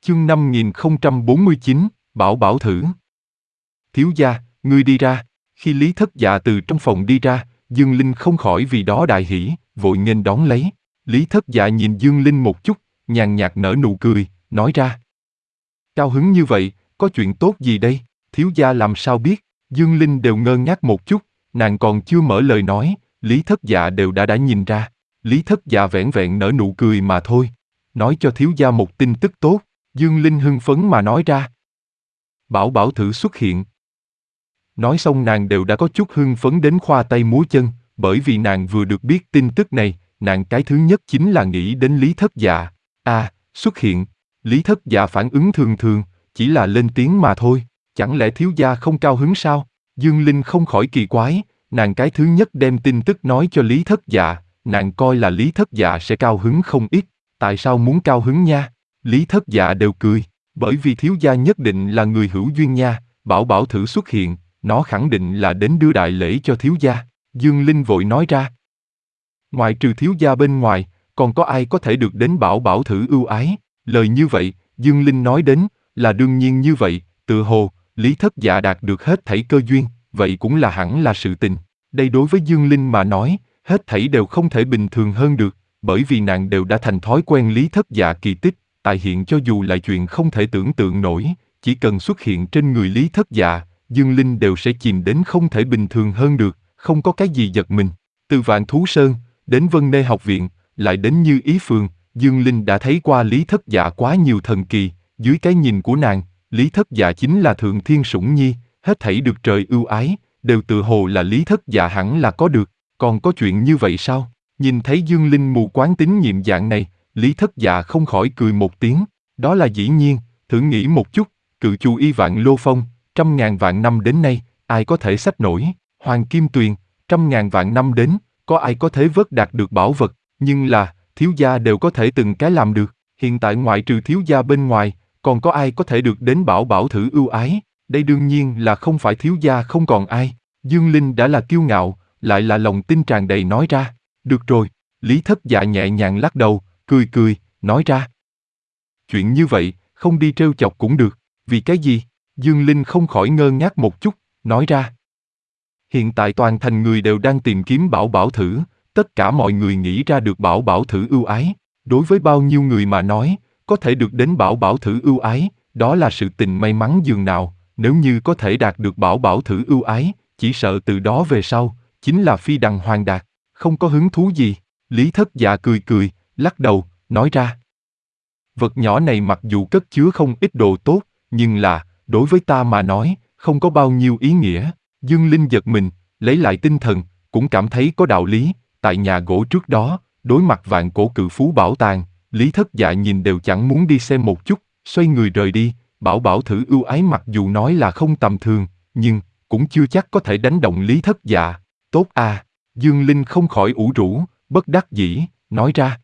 Chương 5049, Bảo Bảo thử. Thiếu gia, ngươi đi ra. Khi Lý Thất Dạ từ trong phòng đi ra, Dương Linh không khỏi vì đó đại hỉ, vội nghênh đón lấy. Lý Thất Dạ nhìn Dương Linh một chút, nhàn nhạt nở nụ cười, nói ra. Cao hứng như vậy, có chuyện tốt gì đây? Thiếu gia làm sao biết? Dương Linh đều ngơ ngác một chút, nàng còn chưa mở lời nói, Lý Thất Dạ đều đã nhìn ra. Lý Thất Dạ vẻn vẹn nở nụ cười mà thôi. Nói cho thiếu gia một tin tức tốt. Dương Linh hưng phấn mà nói ra. Bảo Bảo thử xuất hiện. Nói xong nàng đều đã có chút hưng phấn đến khoa tay múa chân, bởi vì nàng vừa được biết tin tức này, nàng cái thứ nhất chính là nghĩ đến Lý Thất Dạ. Xuất hiện. Lý Thất Dạ phản ứng thường thường, chỉ là lên tiếng mà thôi, chẳng lẽ thiếu gia không cao hứng sao? Dương Linh không khỏi kỳ quái, nàng cái thứ nhất đem tin tức nói cho Lý Thất Dạ, nàng coi là Lý Thất Dạ sẽ cao hứng không ít, tại sao muốn cao hứng nha? Lý Thất Dạ đều cười, bởi vì thiếu gia nhất định là người hữu duyên nha, Bảo Bảo thử xuất hiện, nó khẳng định là đến đưa đại lễ cho thiếu gia. Dương Linh vội nói ra. Ngoại trừ thiếu gia bên ngoài, còn có ai có thể được đến Bảo Bảo thử ưu ái? Lời như vậy, Dương Linh nói đến, là đương nhiên như vậy, tự hồ, Lý Thất Dạ đạt được hết thảy cơ duyên, vậy cũng là hẳn là sự tình. Đây đối với Dương Linh mà nói, hết thảy đều không thể bình thường hơn được, bởi vì nàng đều đã thành thói quen Lý Thất Dạ kỳ tích, tại hiện cho dù là chuyện không thể tưởng tượng nổi, chỉ cần xuất hiện trên người Lý Thất Dạ, Dương Linh đều sẽ chìm đến không thể bình thường hơn được, không có cái gì giật mình. Từ Vạn Thú Sơn, đến Vân Nê học viện, lại đến Như Ý Phường, Dương Linh đã thấy qua Lý Thất Dạ quá nhiều thần kỳ, dưới cái nhìn của nàng, Lý Thất Dạ chính là thượng thiên sủng nhi, hết thảy được trời ưu ái, đều tự hồ là Lý Thất Dạ hẳn là có được, còn có chuyện như vậy sao? Nhìn thấy Dương Linh mù quáng tín nhiệm dạng này, Lý Thất Dạ không khỏi cười một tiếng, đó là dĩ nhiên, thử nghĩ một chút, cự chu y vạn lô phong, 100.000 vạn năm đến nay, ai có thể xách nổi, Hoàng Kim Tuyền, 100.000 vạn năm đến, có ai có thể vớt đạt được bảo vật, nhưng là, thiếu gia đều có thể từng cái làm được, hiện tại ngoại trừ thiếu gia bên ngoài, còn có ai có thể được đến Bảo Bảo thử ưu ái, đây đương nhiên là không phải thiếu gia không còn ai. Dương Linh đã là kiêu ngạo, lại là lòng tin tràn đầy nói ra, được rồi, Lý Thất Dạ nhẹ nhàng lắc đầu, cười cười, nói ra. Chuyện như vậy, không đi trêu chọc cũng được, vì cái gì? Dương Linh không khỏi ngơ ngác một chút, nói ra. Hiện tại toàn thành người đều đang tìm kiếm Bảo Bảo thử, tất cả mọi người nghĩ ra được Bảo Bảo thử ưu ái. Đối với bao nhiêu người mà nói, có thể được đến Bảo Bảo thử ưu ái, đó là sự tình may mắn dường nào, nếu như có thể đạt được Bảo Bảo thử ưu ái, chỉ sợ từ đó về sau, chính là phi đằng hoàng đạt, không có hứng thú gì. Lý Thất Dạ cười cười, lắc đầu, nói ra. Vật nhỏ này mặc dù cất chứa không ít đồ tốt, nhưng là, đối với ta mà nói, không có bao nhiêu ý nghĩa. Dương Linh giật mình, lấy lại tinh thần, cũng cảm thấy có đạo lý, tại nhà gỗ trước đó, đối mặt vạn cổ cự phú bảo tàng, Lý Thất Dạ nhìn đều chẳng muốn đi xem một chút, xoay người rời đi, Bảo Bảo thử ưu ái mặc dù nói là không tầm thường, nhưng, cũng chưa chắc có thể đánh động Lý Thất Dạ. Tốt à, Dương Linh không khỏi ủ rũ, bất đắc dĩ, nói ra.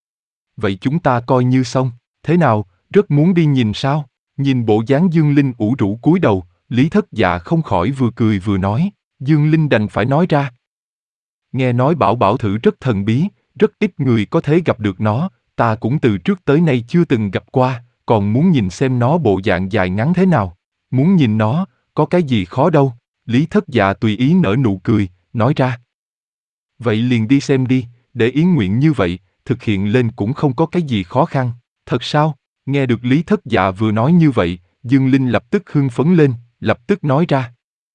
Vậy chúng ta coi như xong, thế nào, rất muốn đi nhìn sao? Nhìn bộ dáng Dương Linh ủ rũ cúi đầu, Lý Thất Dạ không khỏi vừa cười vừa nói, Dương Linh đành phải nói ra. Nghe nói Bảo Bảo thử rất thần bí, rất ít người có thể gặp được nó, ta cũng từ trước tới nay chưa từng gặp qua, còn muốn nhìn xem nó bộ dạng dài ngắn thế nào. Muốn nhìn nó, có cái gì khó đâu. Lý Thất Dạ tùy ý nở nụ cười, nói ra. Vậy liền đi xem đi, để ý nguyện như vậy, thực hiện lên cũng không có cái gì khó khăn. Thật sao? Nghe được Lý Thất Dạ vừa nói như vậy, Dương Linh lập tức hưng phấn lên, lập tức nói ra.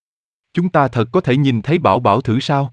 Chúng ta thật có thể nhìn thấy Bảo Bảo thử sao?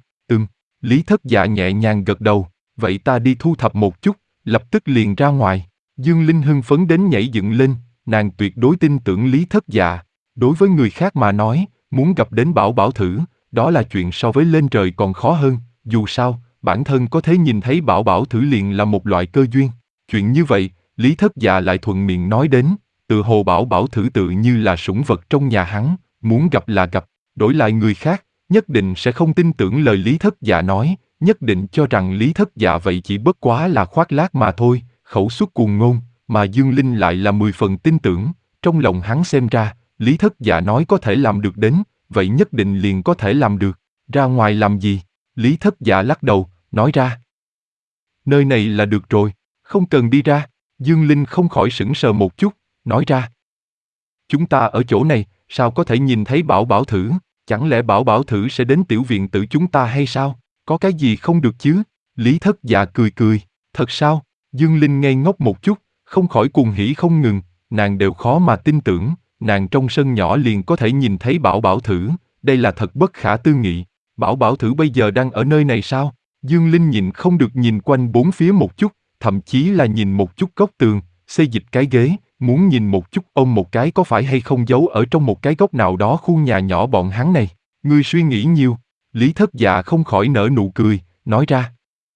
Lý Thất Dạ nhẹ nhàng gật đầu, vậy ta đi thu thập một chút, lập tức liền ra ngoài. Dương Linh hưng phấn đến nhảy dựng lên, nàng tuyệt đối tin tưởng Lý Thất Dạ. Đối với người khác mà nói, muốn gặp đến Bảo Bảo thử, đó là chuyện so với lên trời còn khó hơn, dù sao, bản thân có thể nhìn thấy Bảo Bảo thử liền là một loại cơ duyên. Chuyện như vậy, Lý Thất Dạ lại thuận miệng nói đến, tự hồ Bảo Bảo thử tự như là sủng vật trong nhà hắn, muốn gặp là gặp, đổi lại người khác, nhất định sẽ không tin tưởng lời Lý Thất Dạ nói, nhất định cho rằng Lý Thất Dạ vậy chỉ bất quá là khoác lác mà thôi, khẩu suất cuồng ngôn, mà Dương Linh lại là 10 phần tin tưởng, trong lòng hắn xem ra, Lý Thất Dạ nói có thể làm được đến, vậy nhất định liền có thể làm được, ra ngoài làm gì? Lý Thất Dạ lắc đầu, nói ra. Nơi này là được rồi, không cần đi ra. Dương Linh không khỏi sững sờ một chút, nói ra. Chúng ta ở chỗ này, sao có thể nhìn thấy Bảo Bảo thử? Chẳng lẽ Bảo Bảo thử sẽ đến tiểu viện tử chúng ta hay sao? Có cái gì không được chứ? Lý Thất Dạ cười cười. Thật sao? Dương Linh ngây ngốc một chút, không khỏi cuồng hỉ không ngừng, nàng đều khó mà tin tưởng, nàng trong sân nhỏ liền có thể nhìn thấy Bảo Bảo thử, đây là thật bất khả tư nghị. Bảo Bảo thử bây giờ đang ở nơi này sao? Dương Linh nhịn không được nhìn quanh bốn phía một chút, thậm chí là nhìn một chút góc tường, xê dịch cái ghế, muốn nhìn một chút ôm một cái có phải hay không giấu ở trong một cái góc nào đó khu nhà nhỏ bọn hắn này. Ngươi suy nghĩ nhiều. Lý Thất Dạ không khỏi nở nụ cười, nói ra.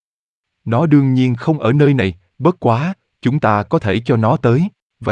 Nó đương nhiên không ở nơi này, bất quá, chúng ta có thể cho nó tới.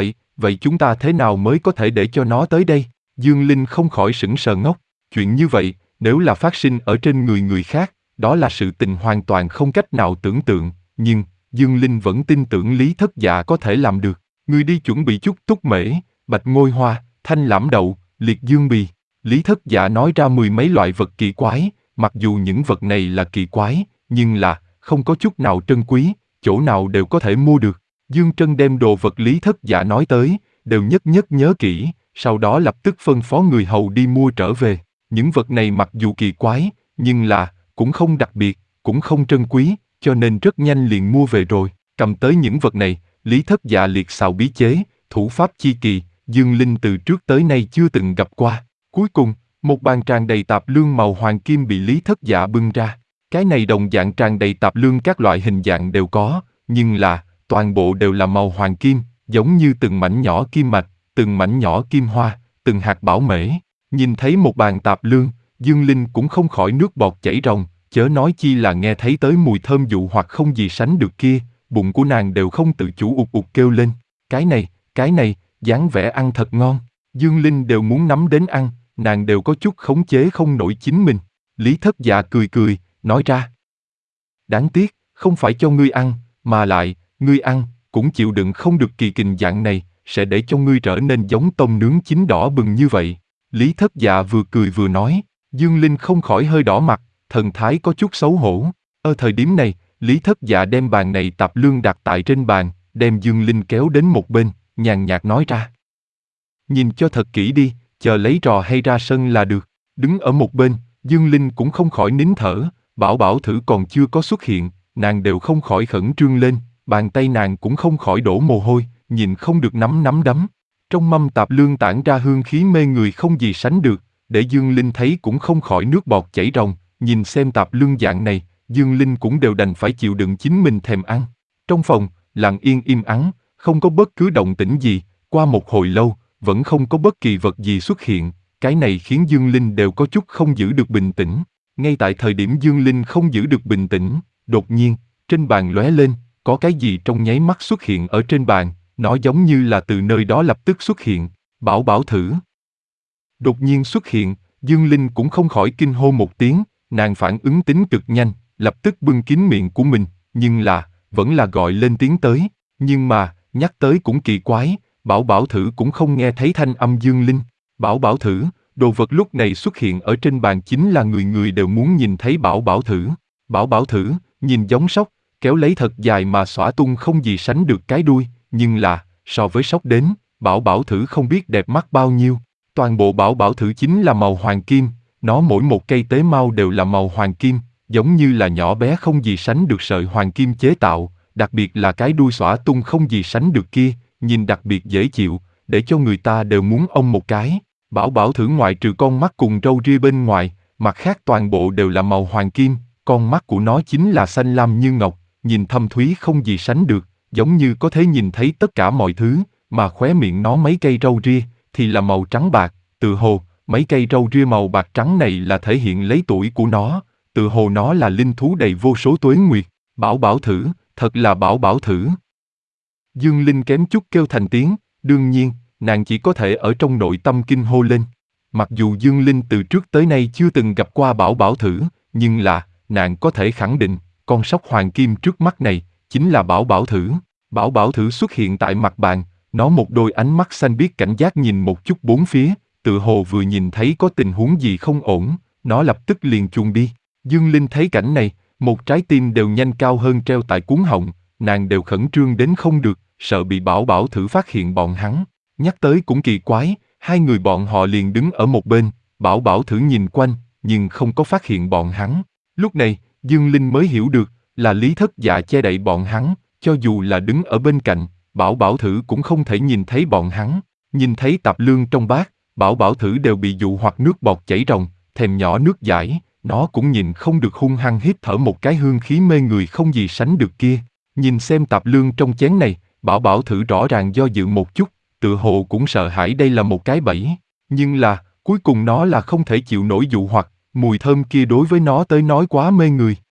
Vậy chúng ta thế nào mới có thể để cho nó tới đây? Dương Linh không khỏi sững sờ ngốc. Chuyện như vậy, nếu là phát sinh ở trên người khác, đó là sự tình hoàn toàn không cách nào tưởng tượng, nhưng Dương Linh vẫn tin tưởng Lý Thất Dạ có thể làm được. Ngươi đi chuẩn bị chút túc mễ, bạch ngôi hoa, thanh lãm đậu, liệt dương bì. Lý Thất Dạ nói ra mười mấy loại vật kỳ quái, mặc dù những vật này là kỳ quái, nhưng là không có chút nào trân quý, chỗ nào đều có thể mua được. Dương Trân đem đồ vật Lý Thất Dạ nói tới, đều nhất nhất nhớ kỹ, sau đó lập tức phân phó người hầu đi mua trở về. Những vật này mặc dù kỳ quái, nhưng là cũng không đặc biệt, cũng không trân quý, cho nên rất nhanh liền mua về rồi. Cầm tới những vật này, Lý Thất Dạ liệt xào bí chế, thủ pháp chi kỳ, Dương Linh từ trước tới nay chưa từng gặp qua. Cuối cùng, một bàn tràn đầy tạp lương màu hoàng kim bị Lý Thất Dạ bưng ra. Cái này đồng dạng tràn đầy tạp lương các loại hình dạng đều có, nhưng là, toàn bộ đều là màu hoàng kim, giống như từng mảnh nhỏ kim mạch, từng mảnh nhỏ kim hoa, từng hạt bảo mễ. Nhìn thấy một bàn tạp lương, Dương Linh cũng không khỏi nước bọt chảy ròng, chớ nói chi là nghe thấy tới mùi thơm dụ hoặc không gì sánh được kia, bụng của nàng đều không tự chủ ụt ụt kêu lên. Cái này, dáng vẻ ăn thật ngon. Dương Linh đều muốn nắm đến ăn, nàng đều có chút khống chế không nổi chính mình. Lý Thất Dạ cười cười, nói ra. Đáng tiếc, không phải cho ngươi ăn, mà lại, ngươi ăn, cũng chịu đựng không được kỳ kình dạng này, sẽ để cho ngươi trở nên giống tôm nướng chín đỏ bừng như vậy. Lý Thất Dạ vừa cười vừa nói, Dương Linh không khỏi hơi đỏ mặt, thần thái có chút xấu hổ. Ở thời điểm này, Lý Thất Dạ đem bàn này tạp lương đặt tại trên bàn, đem Dương Linh kéo đến một bên, nhàn nhạt nói ra. Nhìn cho thật kỹ đi, chờ lấy trò hay ra sân là được. Đứng ở một bên, Dương Linh cũng không khỏi nín thở, Bảo Bảo thử còn chưa có xuất hiện, nàng đều không khỏi khẩn trương lên, bàn tay nàng cũng không khỏi đổ mồ hôi, nhìn không được nắm đấm. Trong mâm tạp lương tản ra hương khí mê người không gì sánh được, để Dương Linh thấy cũng không khỏi nước bọt chảy ròng, nhìn xem tạp lương dạng này, Dương Linh cũng đều đành phải chịu đựng chính mình thèm ăn. Trong phòng, lặng yên im ắng, không có bất cứ động tĩnh gì, qua một hồi lâu, vẫn không có bất kỳ vật gì xuất hiện, cái này khiến Dương Linh đều có chút không giữ được bình tĩnh. Ngay tại thời điểm Dương Linh không giữ được bình tĩnh, đột nhiên, trên bàn lóe lên, có cái gì trong nháy mắt xuất hiện ở trên bàn, nó giống như là từ nơi đó lập tức xuất hiện, Bảo Bảo thử. Đột nhiên xuất hiện, Dương Linh cũng không khỏi kinh hô một tiếng, nàng phản ứng tính cực nhanh, lập tức bưng kín miệng của mình, nhưng là, vẫn là gọi lên tiếng tới, nhưng mà, nhắc tới cũng kỳ quái, Bảo Bảo thử cũng không nghe thấy thanh âm Dương Linh. Bảo Bảo thử, đồ vật lúc này xuất hiện ở trên bàn chính là người người đều muốn nhìn thấy Bảo Bảo thử. Bảo Bảo thử, nhìn giống sóc, kéo lấy thật dài mà xõa tung không gì sánh được cái đuôi, nhưng là, so với sóc đến, Bảo Bảo thử không biết đẹp mắt bao nhiêu. Toàn bộ Bảo Bảo thử chính là màu hoàng kim, nó mỗi một cây tế mao đều là màu hoàng kim, giống như là nhỏ bé không gì sánh được sợi hoàng kim chế tạo, đặc biệt là cái đuôi xõa tung không gì sánh được kia, nhìn đặc biệt dễ chịu, để cho người ta đều muốn ôm một cái. Bảo Bảo thử ngoại trừ con mắt cùng râu ria bên ngoài, mặt khác toàn bộ đều là màu hoàng kim, con mắt của nó chính là xanh lam như ngọc, nhìn thâm thúy không gì sánh được, giống như có thể nhìn thấy tất cả mọi thứ, mà khóe miệng nó mấy cây râu ria thì là màu trắng bạc, tự hồ mấy cây râu ria màu bạc trắng này là thể hiện lấy tuổi của nó, tự hồ nó là linh thú đầy vô số tuế nguyệt. Bảo Bảo thử, thật là Bảo Bảo thử. Dương Linh kém chút kêu thành tiếng, đương nhiên, nàng chỉ có thể ở trong nội tâm kinh hô lên. Mặc dù Dương Linh từ trước tới nay chưa từng gặp qua Bảo Bảo thử, nhưng là, nàng có thể khẳng định, con sóc hoàng kim trước mắt này, chính là Bảo Bảo thử. Bảo Bảo thử xuất hiện tại mặt bàn, nó một đôi ánh mắt xanh biếc cảnh giác nhìn một chút bốn phía, tự hồ vừa nhìn thấy có tình huống gì không ổn, nó lập tức liền chuồn đi. Dương Linh thấy cảnh này, một trái tim đều nhanh cao hơn treo tại cuống họng, nàng đều khẩn trương đến không được, sợ bị Bảo Bảo thử phát hiện bọn hắn. Nhắc tới cũng kỳ quái, hai người bọn họ liền đứng ở một bên, Bảo Bảo thử nhìn quanh, nhưng không có phát hiện bọn hắn. Lúc này, Dương Linh mới hiểu được, là Lý Thất Dạ che đậy bọn hắn, cho dù là đứng ở bên cạnh, Bảo Bảo thử cũng không thể nhìn thấy bọn hắn. Nhìn thấy tạp lương trong bát, Bảo Bảo thử đều bị dụ hoặc nước bọt chảy ròng, thèm nhỏ nước dãi, nó cũng nhìn không được hung hăng hít thở một cái hương khí mê người không gì sánh được kia. Nhìn xem tạp lương trong chén này, Bảo Bảo thử rõ ràng do dự một chút, tựa hồ cũng sợ hãi đây là một cái bẫy. Nhưng là, cuối cùng nó là không thể chịu nổi dụ hoặc, mùi thơm kia đối với nó tới nói quá mê người.